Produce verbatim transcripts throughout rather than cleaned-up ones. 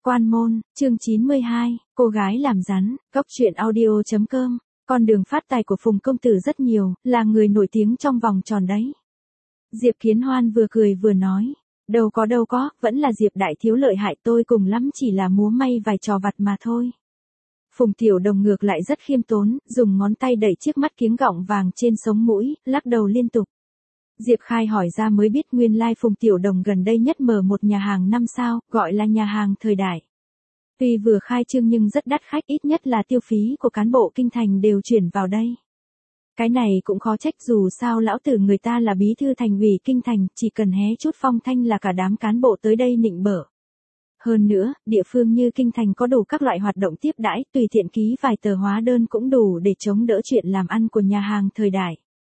Quan môn, chương chín mươi hai, cô gái làm rắn, góc truyện audio.com. Con đường phát tài của Phùng công tử rất nhiều, là người nổi tiếng trong vòng tròn đấy. Diệp Kiến Hoan vừa cười vừa nói, đâu có đâu có, vẫn là Diệp đại thiếu lợi hại, tôi cùng lắm chỉ là múa may vài trò vặt mà thôi. Phùng Tiểu Đồng ngược lại rất khiêm tốn, dùng ngón tay đẩy chiếc mắt kiếng gọng vàng trên sống mũi, lắc đầu liên tục. Diệp Khai hỏi ra mới biết nguyên lai Phùng Tiểu Đồng gần đây nhất mở một nhà hàng năm sao, gọi là nhà hàng Thời Đại. Tuy vừa khai trương nhưng rất đắt khách, ít nhất là tiêu phí của cán bộ kinh thành đều chuyển vào đây. Cái này cũng khó trách, dù sao lão tử người ta là bí thư thành ủy kinh thành, chỉ cần hé chút phong thanh là cả đám cán bộ tới đây nịnh bợ. Hơn nữa, địa phương như kinh thành có đủ các loại hoạt động tiếp đãi, tùy tiện ký vài tờ hóa đơn cũng đủ để chống đỡ chuyện làm ăn của nhà hàng Thời Đại.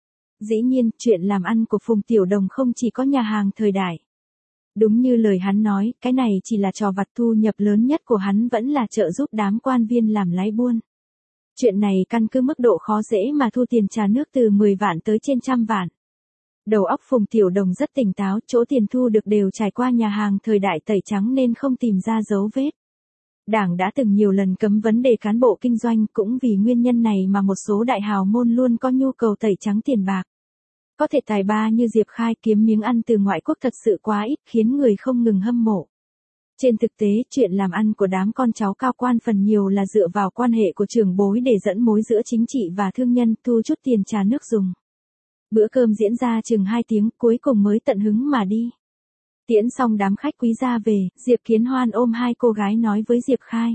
Dĩ nhiên, chuyện làm ăn của Phùng Tiểu Đồng không chỉ có nhà hàng Thời Đại. Đúng như lời hắn nói, cái này chỉ là trò vặt, thu nhập lớn nhất của hắn vẫn là trợ giúp đám quan viên làm lái buôn. Chuyện này căn cứ mức độ khó dễ mà thu tiền trà nước từ mười vạn tới trên trăm vạn. Đầu óc Phùng Tiểu Đồng rất tỉnh táo, chỗ tiền thu được đều trải qua nhà hàng Thời Đại tẩy trắng nên không tìm ra dấu vết. Đảng đã từng nhiều lần cấm vấn đề cán bộ kinh doanh, cũng vì nguyên nhân này mà một số đại hào môn luôn có nhu cầu tẩy trắng tiền bạc. Có thể tài ba như Diệp Khai kiếm miếng ăn từ ngoại quốc thật sự quá ít, khiến người không ngừng hâm mộ. Trên thực tế, chuyện làm ăn của đám con cháu cao quan phần nhiều là dựa vào quan hệ của trưởng bối để dẫn mối giữa chính trị và thương nhân, thu chút tiền trà nước dùng. Bữa cơm diễn ra chừng hai tiếng, cuối cùng mới tận hứng mà đi. Tiễn xong đám khách quý ra về, Diệp Kiến Hoan ôm hai cô gái nói với Diệp Khai.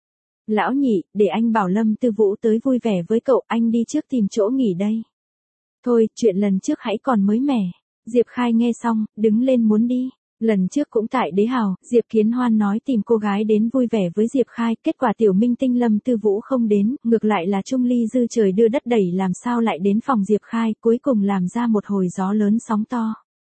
Lão nhị, để anh bảo Lâm Tư Vũ tới vui vẻ với cậu, anh đi trước tìm chỗ nghỉ đây. Thôi, chuyện lần trước hãy còn mới mẻ. Diệp Khai nghe xong, đứng lên muốn đi. Lần trước cũng tại Đế Hào, Diệp Kiến Hoan nói tìm cô gái đến vui vẻ với Diệp Khai, kết quả tiểu minh tinh Lâm Tư Vũ không đến, ngược lại là Trung Ly Dư trời đưa đất đẩy làm sao lại đến phòng Diệp Khai, cuối cùng làm ra một hồi gió lớn sóng to.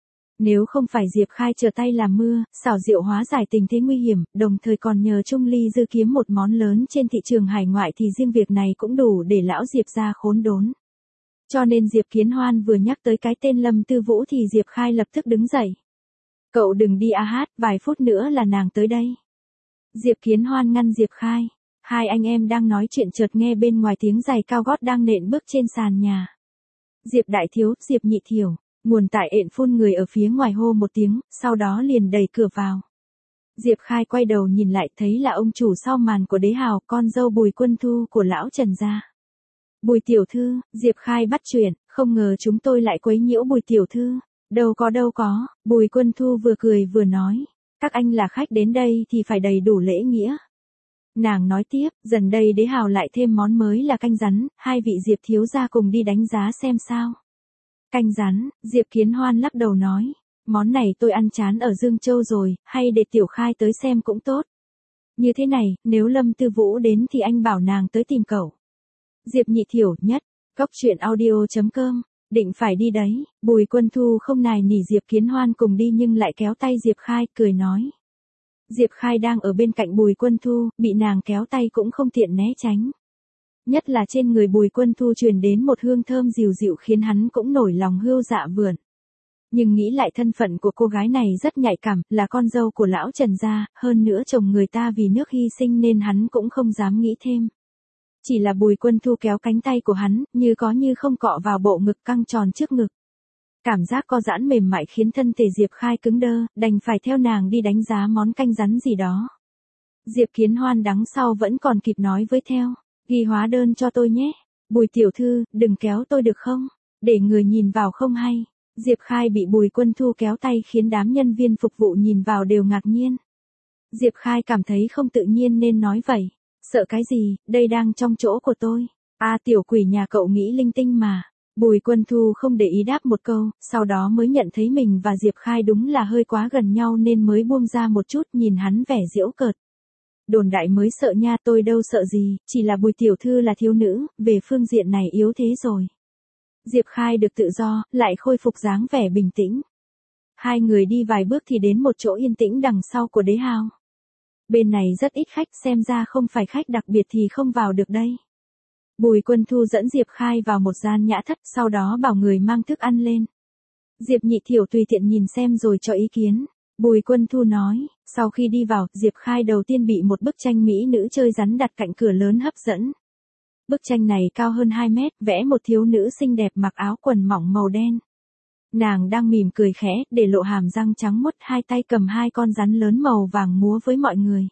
Nếu không phải Diệp Khai trở tay làm mưa, xảo diệu hóa giải tình thế nguy hiểm, đồng thời còn nhờ Trung Ly Dư kiếm một món lớn trên thị trường hải ngoại thì riêng việc này cũng đủ để lão Diệp ra khốn đốn. Cho nên Diệp Kiến Hoan vừa nhắc tới cái tên Lâm Tư Vũ thì Diệp Khai lập tức đứng dậy. Cậu đừng đi a hát, vài phút nữa là nàng tới đây. Diệp Kiến Hoan ngăn Diệp Khai. Hai anh em đang nói chuyện chợt nghe bên ngoài tiếng giày cao gót đang nện bước trên sàn nhà. Diệp đại thiếu, Diệp nhị thiểu, nguồn tại ện phun người ở phía ngoài hô một tiếng, sau đó liền đẩy cửa vào. Diệp Khai quay đầu nhìn lại thấy là ông chủ sau màn của Đế Hào, con dâu Bùi Quân Thu của lão Trần gia. Bùi tiểu thư, Diệp Khai bắt chuyện, không ngờ chúng tôi lại quấy nhiễu Bùi tiểu thư. Đâu có đâu có, Bùi Quân Thu vừa cười vừa nói, các anh là khách đến đây thì phải đầy đủ lễ nghĩa. Nàng nói tiếp, dần đây Đế Hào lại thêm món mới là canh rắn, hai vị Diệp thiếu gia cùng đi đánh giá xem sao. Canh rắn, Diệp Kiến Hoan lắc đầu nói, món này tôi ăn chán ở Dương Châu rồi, hay để Tiểu Khai tới xem cũng tốt. Như thế này, nếu Lâm Tư Vũ đến thì anh bảo nàng tới tìm cậu. Diệp nhị thiểu nhất, góc truyện audio.com. Định phải đi đấy, Bùi Quân Thu không nài nỉ Diệp Kiến Hoan cùng đi nhưng lại kéo tay Diệp Khai, cười nói. Diệp Khai đang ở bên cạnh Bùi Quân Thu, bị nàng kéo tay cũng không tiện né tránh. Nhất là trên người Bùi Quân Thu truyền đến một hương thơm dịu dịu khiến hắn cũng nổi lòng hươu dạ vườn. Nhưng nghĩ lại thân phận của cô gái này rất nhạy cảm, là con dâu của lão Trần gia, hơn nữa chồng người ta vì nước hy sinh nên hắn cũng không dám nghĩ thêm. Chỉ là Bùi Quân Thu kéo cánh tay của hắn, như có như không cọ vào bộ ngực căng tròn trước ngực. Cảm giác co giãn mềm mại khiến thân thể Diệp Khai cứng đơ, đành phải theo nàng đi đánh giá món canh rắn gì đó. Diệp Kiến Hoan đằng sau vẫn còn kịp nói với theo, ghi hóa đơn cho tôi nhé. Bùi tiểu thư, đừng kéo tôi được không? Để người nhìn vào không hay. Diệp Khai bị Bùi Quân Thu kéo tay khiến đám nhân viên phục vụ nhìn vào đều ngạc nhiên. Diệp Khai cảm thấy không tự nhiên nên nói vậy. Sợ cái gì, đây đang trong chỗ của tôi. A à, tiểu quỷ nhà cậu nghĩ linh tinh mà. Bùi Quân Thu không để ý đáp một câu, sau đó mới nhận thấy mình và Diệp Khai đúng là hơi quá gần nhau nên mới buông ra một chút, nhìn hắn vẻ giễu cợt. Đồn đại mới sợ nha, tôi đâu sợ gì, chỉ là Bùi tiểu thư là thiếu nữ, về phương diện này yếu thế rồi. Diệp Khai được tự do, lại khôi phục dáng vẻ bình tĩnh. Hai người đi vài bước thì đến một chỗ yên tĩnh đằng sau của Đế Hào. Bên này rất ít khách, xem ra không phải khách đặc biệt thì không vào được đây. Bùi Quân Thu dẫn Diệp Khai vào một gian nhã thất, sau đó bảo người mang thức ăn lên. Diệp nhị thiểu tùy tiện nhìn xem rồi cho ý kiến. Bùi Quân Thu nói, Sau khi đi vào, Diệp Khai đầu tiên bị một bức tranh mỹ nữ chơi rắn đặt cạnh cửa lớn hấp dẫn. Bức tranh này cao hơn hai mét, vẽ một thiếu nữ xinh đẹp mặc áo quần mỏng màu đen. Nàng đang mỉm cười khẽ, để lộ hàm răng trắng muốt, hai tay cầm hai con rắn lớn màu vàng múa với mọi người.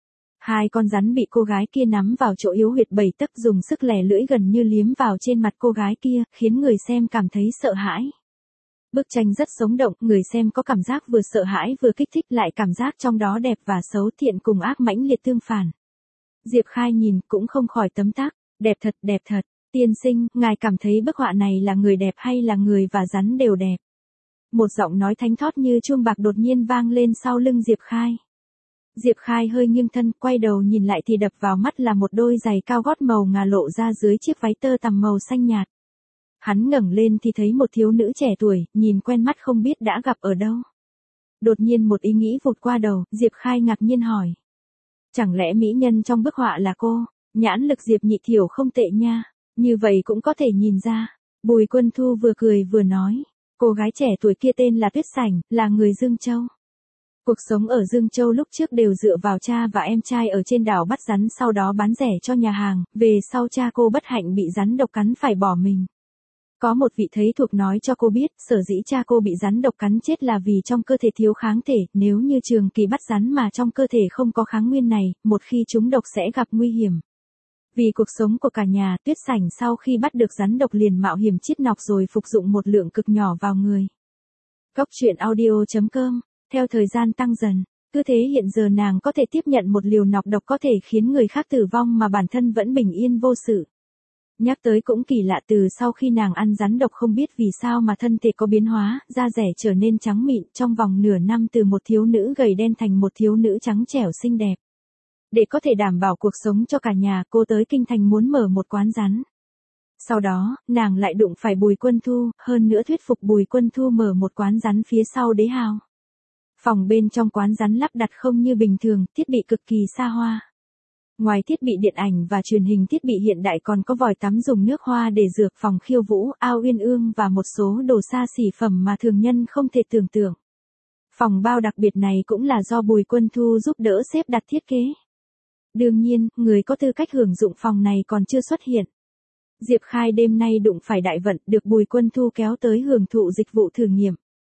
Hai con rắn bị cô gái kia nắm vào chỗ yếu huyệt bảy tấc, dùng sức lẻ lưỡi gần như liếm vào trên mặt cô gái kia, khiến người xem cảm thấy sợ hãi. Bức tranh rất sống động, người xem có cảm giác vừa sợ hãi vừa kích thích, lại cảm giác trong đó đẹp và xấu, thiện cùng ác mãnh liệt tương phản. Diệp Khai nhìn cũng không khỏi tấm tắc, đẹp thật, đẹp thật, tiên sinh, ngài cảm thấy bức họa này là người đẹp hay là người và rắn đều đẹp? Một giọng nói thánh thót như chuông bạc đột nhiên vang lên sau lưng Diệp Khai. Diệp Khai hơi nghiêng thân, quay đầu nhìn lại thì đập vào mắt là một đôi giày cao gót màu ngà lộ ra dưới chiếc váy tơ tằm màu xanh nhạt. Hắn ngẩng lên thì thấy một thiếu nữ trẻ tuổi, nhìn quen mắt không biết đã gặp ở đâu. Đột nhiên một ý nghĩ vụt qua đầu, Diệp Khai ngạc nhiên hỏi. Chẳng lẽ mỹ nhân trong bức họa là cô? Nhãn lực Diệp Nhị Thiểu không tệ nha, như vậy cũng có thể nhìn ra. Bùi Quân Thu vừa cười vừa nói, cô gái trẻ tuổi kia tên là Tuyết Sảnh, là người Dương Châu. Cuộc sống ở Dương Châu lúc trước đều dựa vào cha và em trai ở trên đảo bắt rắn, sau đó bán rẻ cho nhà hàng, về sau cha cô bất hạnh bị rắn độc cắn phải bỏ mình. Có một vị thầy thuộc nói cho cô biết, sở dĩ cha cô bị rắn độc cắn chết là vì trong cơ thể thiếu kháng thể, nếu như trường kỳ bắt rắn mà trong cơ thể không có kháng nguyên này, một khi trúng độc sẽ gặp nguy hiểm. Vì cuộc sống của cả nhà, Tuyết Sảnh sau khi bắt được rắn độc liền mạo hiểm chiết nọc rồi phục dụng một lượng cực nhỏ vào người. Cốc truyện audio chấm com. Theo thời gian tăng dần, cứ thế hiện giờ nàng có thể tiếp nhận một liều nọc độc có thể khiến người khác tử vong mà bản thân vẫn bình yên vô sự. Nhắc tới cũng kỳ lạ, từ sau khi nàng ăn rắn độc không biết vì sao mà thân thể có biến hóa, da rẻ trở nên trắng mịn, trong vòng nửa năm từ một thiếu nữ gầy đen thành một thiếu nữ trắng trẻo xinh đẹp. Để có thể đảm bảo cuộc sống cho cả nhà, cô tới Kinh Thành muốn mở một quán rắn. Sau đó, nàng lại đụng phải Bùi Quân Thu, hơn nữa thuyết phục Bùi Quân Thu mở một quán rắn phía sau Đế Hào. Phòng bên trong quán rắn lắp đặt không như bình thường, thiết bị cực kỳ xa hoa. Ngoài thiết bị điện ảnh và truyền hình thiết bị hiện đại còn có vòi tắm dùng nước hoa để rửa, phòng khiêu vũ, ao uyên ương và một số đồ xa xỉ phẩm mà thường nhân không thể tưởng tượng. Phòng bao đặc biệt này cũng là do Bùi Quân Thu giúp đỡ xếp đặt thiết kế. Đương nhiên, người có tư cách hưởng dụng phòng này còn chưa xuất hiện. Diệp Khai đêm nay đụng phải đại vận, được Bùi Quân Thu kéo tới hưởng thụ dịch vụ thử nghiệm.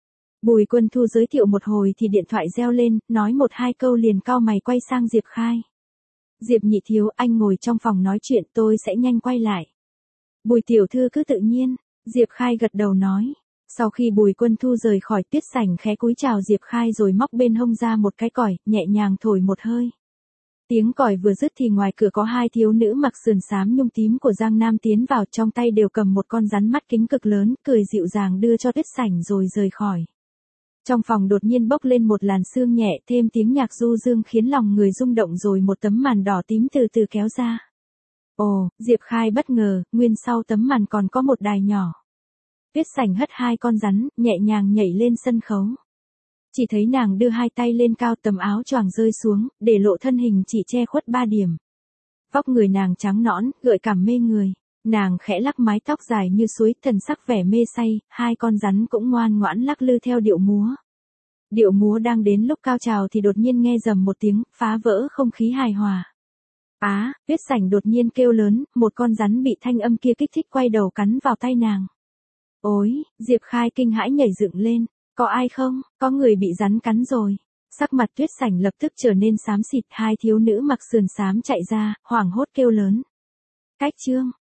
Bùi Quân Thu giới thiệu một hồi thì điện thoại reo lên, nói một hai câu liền cau mày quay sang Diệp Khai. Diệp Nhị Thiếu, anh ngồi trong phòng nói chuyện, tôi sẽ nhanh quay lại. Bùi tiểu thư cứ tự nhiên, Diệp Khai gật đầu nói. Sau khi Bùi Quân Thu rời khỏi, Tuyết Sảnh khẽ cúi chào Diệp Khai rồi móc bên hông ra một cái còi, nhẹ nhàng thổi một hơi. Tiếng còi vừa dứt thì ngoài cửa có hai thiếu nữ mặc sườn xám nhung tím của Giang Nam tiến vào, trong tay đều cầm một con rắn mắt kính cực lớn, cười dịu dàng đưa cho Tuyết Sảnh rồi rời khỏi. Trong phòng đột nhiên bốc lên một làn sương nhẹ, thêm tiếng nhạc du dương khiến lòng người rung động, rồi một tấm màn đỏ tím từ từ kéo ra. Ồ, Diệp Khai bất ngờ, nguyên sau tấm màn còn có một đài nhỏ. Tuyết Sảnh hất hai con rắn, nhẹ nhàng nhảy lên sân khấu. Chỉ thấy nàng đưa hai tay lên cao, tấm áo choàng rơi xuống, để lộ thân hình chỉ che khuất ba điểm. Vóc người nàng trắng nõn, gợi cảm mê người. Nàng khẽ lắc mái tóc dài như suối, thần sắc vẻ mê say, hai con rắn cũng ngoan ngoãn lắc lư theo điệu múa. Điệu múa đang đến lúc cao trào thì đột nhiên nghe rầm một tiếng, phá vỡ không khí hài hòa. Á, Tuyết Sảnh đột nhiên kêu lớn, một con rắn bị thanh âm kia kích thích quay đầu cắn vào tay nàng. Ôi, Diệp Khai kinh hãi nhảy dựng lên, có ai không, có người bị rắn cắn rồi. Sắc mặt Tuyết Sảnh lập tức trở nên xám xịt, hai thiếu nữ mặc sườn xám chạy ra, hoảng hốt kêu lớn. Cách chương.